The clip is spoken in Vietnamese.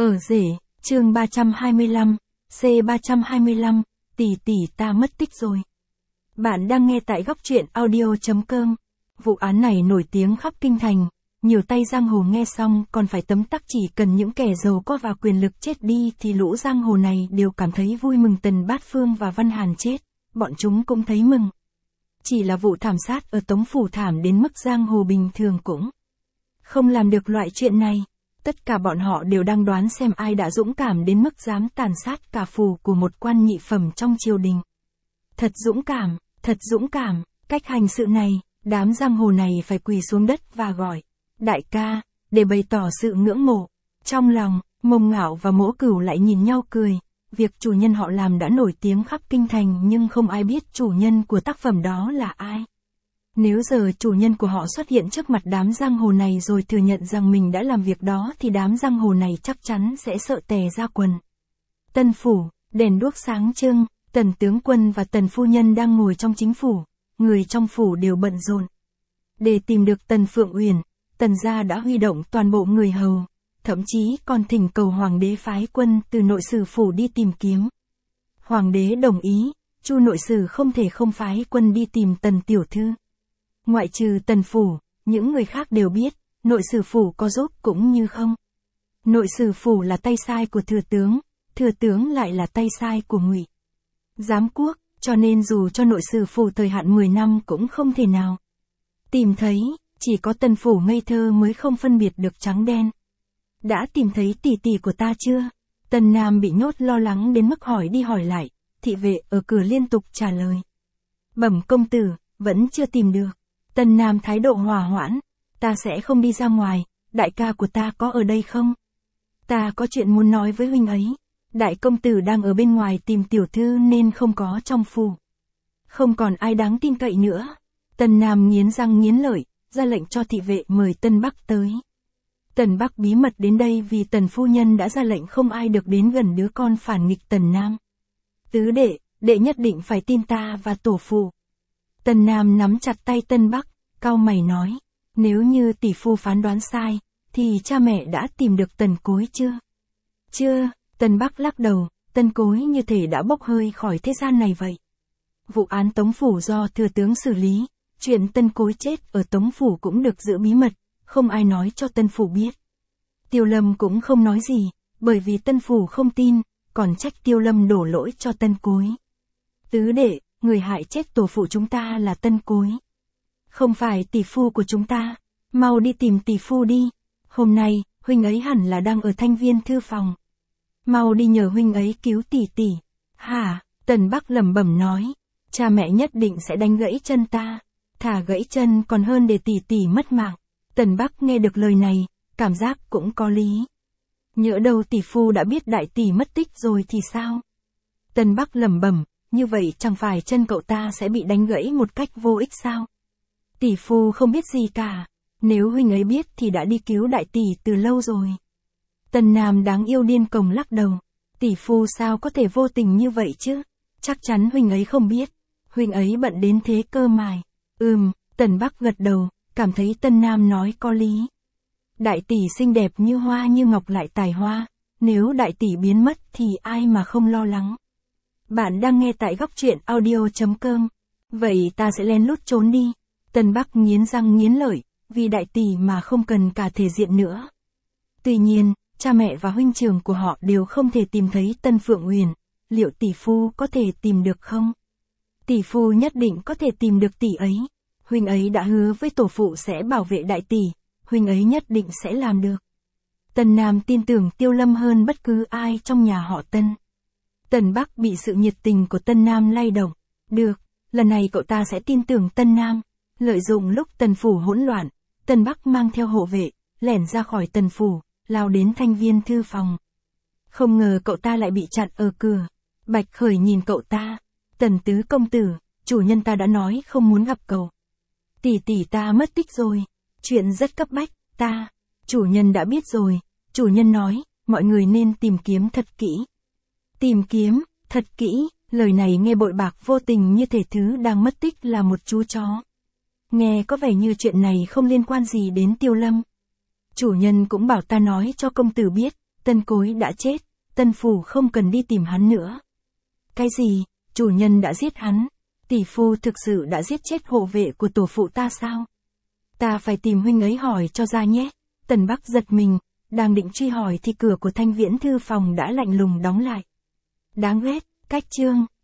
Ở rể, chương 325, C325, tỷ tỷ ta mất tích rồi. Bạn đang nghe tại góc truyện audio.com. Vụ án này nổi tiếng khắp kinh thành, nhiều tay giang hồ nghe xong còn phải tấm tắc, chỉ cần những kẻ giàu có và quyền lực chết đi thì lũ giang hồ này đều cảm thấy vui mừng. Tần Bát Phương và Văn Hàn chết, bọn chúng cũng thấy mừng. Chỉ là vụ thảm sát ở Tống Phủ thảm đến mức giang hồ bình thường cũng không làm được loại chuyện này. Tất cả bọn họ đều đang đoán xem ai đã dũng cảm đến mức dám tàn sát cả phủ của một quan nhị phẩm trong triều đình. Thật dũng cảm, cách hành sự này, đám giang hồ này phải quỳ xuống đất và gọi đại ca, để bày tỏ sự ngưỡng mộ. Trong lòng, Mông Ngạo và Mỗ Cửu lại nhìn nhau cười. Việc chủ nhân họ làm đã nổi tiếng khắp kinh thành, nhưng không ai biết chủ nhân của tác phẩm đó là ai. Nếu giờ chủ nhân của họ xuất hiện trước mặt đám giang hồ này rồi thừa nhận rằng mình đã làm việc đó thì đám giang hồ này chắc chắn sẽ sợ tè ra quần. Tân phủ, đèn đuốc sáng trưng, Tần tướng quân và Tần phu nhân đang ngồi trong chính phủ, người trong phủ đều bận rộn. Để tìm được Tần Phượng Uyển, Tần gia đã huy động toàn bộ người hầu, thậm chí còn thỉnh cầu hoàng đế phái quân từ nội sử phủ đi tìm kiếm. Hoàng đế đồng ý, Chu nội sử không thể không phái quân đi tìm Tần tiểu thư. Ngoại trừ Tần phủ, những người khác đều biết, nội sử phủ có giúp cũng như không. Nội sử phủ là tay sai của thừa tướng lại là tay sai của Ngụy Giám quốc, cho nên dù cho nội sử phủ thời hạn 10 năm cũng không thể nào tìm thấy, chỉ có Tần phủ ngây thơ mới không phân biệt được trắng đen. Đã tìm thấy tỷ tỷ của ta chưa? Tần Nam bị nhốt lo lắng đến mức hỏi đi hỏi lại, thị vệ ở cửa liên tục trả lời. Bẩm công tử, vẫn chưa tìm được. Tần Nam thái độ hòa hoãn, ta sẽ không đi ra ngoài, đại ca của ta có ở đây không? Ta có chuyện muốn nói với huynh ấy. Đại công tử đang ở bên ngoài tìm tiểu thư nên không có trong phủ. Không còn ai đáng tin cậy nữa. Tần Nam nghiến răng nghiến lợi, ra lệnh cho thị vệ mời Tân Bắc tới. Tần Bắc bí mật đến đây vì Tần phu nhân đã ra lệnh không ai được đến gần đứa con phản nghịch Tần Nam. Tứ đệ nhất định phải tin ta và tổ phụ. Tần Nam nắm chặt tay Tân Bắc, cau mày nói, nếu như tỷ phu phán đoán sai, thì cha mẹ đã tìm được Tần Cối chưa? Chưa, Tần Bắc lắc đầu, Tần Cối như thể đã bốc hơi khỏi thế gian này vậy. Vụ án Tống Phủ do thừa tướng xử lý, chuyện Tần Cối chết ở Tống Phủ cũng được giữ bí mật, không ai nói cho Tân Phủ biết. Tiêu Lâm cũng không nói gì, bởi vì Tân Phủ không tin, còn trách Tiêu Lâm đổ lỗi cho Tần Cối. Tứ đệ, người hại chết tổ phụ chúng ta là Tần Cối. Không phải tỷ phu của chúng ta, mau đi tìm tỷ phu đi. Hôm nay, huynh ấy hẳn là đang ở Thanh Viên thư phòng. Mau đi nhờ huynh ấy cứu tỷ tỷ. Hả? Tần Bắc lẩm bẩm nói, cha mẹ nhất định sẽ đánh gãy chân ta. Thả gãy chân còn hơn để tỷ tỷ mất mạng. Tần Bắc nghe được lời này, cảm giác cũng có lý. Nhỡ đâu tỷ phu đã biết đại tỷ mất tích rồi thì sao? Tần Bắc lẩm bẩm, như vậy chẳng phải chân cậu ta sẽ bị đánh gãy một cách vô ích sao? Tỷ phu không biết gì cả, nếu huynh ấy biết thì đã đi cứu đại tỷ từ lâu rồi. Tần Nam đáng yêu điên cuồng lắc đầu, tỷ phu sao có thể vô tình như vậy chứ? Chắc chắn huynh ấy không biết, huynh ấy bận đến thế cơ mài. Tần Bắc gật đầu, cảm thấy Tần Nam nói có lý. Đại tỷ xinh đẹp như hoa như ngọc lại tài hoa, nếu đại tỷ biến mất thì ai mà không lo lắng. Bạn đang nghe tại góc truyện audio.com. Vậy ta sẽ lén lút trốn đi. Tần Bắc nghiến răng nghiến lợi, vì đại tỷ mà không cần cả thể diện nữa. Tuy nhiên, cha mẹ và huynh trưởng của họ đều không thể tìm thấy Tần Phượng Uyển, liệu tỷ phu có thể tìm được không? Tỷ phu nhất định có thể tìm được tỷ ấy. Huynh ấy đã hứa với tổ phụ sẽ bảo vệ đại tỷ, huynh ấy nhất định sẽ làm được. Tần Nam tin tưởng Tiêu Lâm hơn bất cứ ai trong nhà họ Tân. Tần Bắc bị sự nhiệt tình của Tân Nam lay động. Được, lần này cậu ta sẽ tin tưởng Tân Nam. Lợi dụng lúc Tần phủ hỗn loạn, Tần Bắc mang theo hộ vệ, lẻn ra khỏi Tần phủ, lao đến Thanh Viên thư phòng. Không ngờ cậu ta lại bị chặn ở cửa. Bạch Khởi nhìn cậu ta. Tần tứ công tử, chủ nhân ta đã nói không muốn gặp cậu. Tỷ tỷ ta mất tích rồi. Chuyện rất cấp bách, chủ nhân đã biết rồi. Chủ nhân nói, mọi người nên tìm kiếm thật kỹ. Tìm kiếm, thật kỹ, lời này nghe bội bạc vô tình như thể thứ đang mất tích là một chú chó. Nghe có vẻ như chuyện này không liên quan gì đến Tiêu Lâm. Chủ nhân cũng bảo ta nói cho công tử biết, Tân Cối đã chết, Tân Phủ không cần đi tìm hắn nữa. Cái gì, chủ nhân đã giết hắn? Tỷ phu thực sự đã giết chết hộ vệ của tổ phụ ta sao? Ta phải tìm huynh ấy hỏi cho ra nhé. Tần Bắc giật mình, đang định truy hỏi thì cửa của Thanh Viễn thư phòng đã lạnh lùng đóng lại. Đáng ghét, cách chương.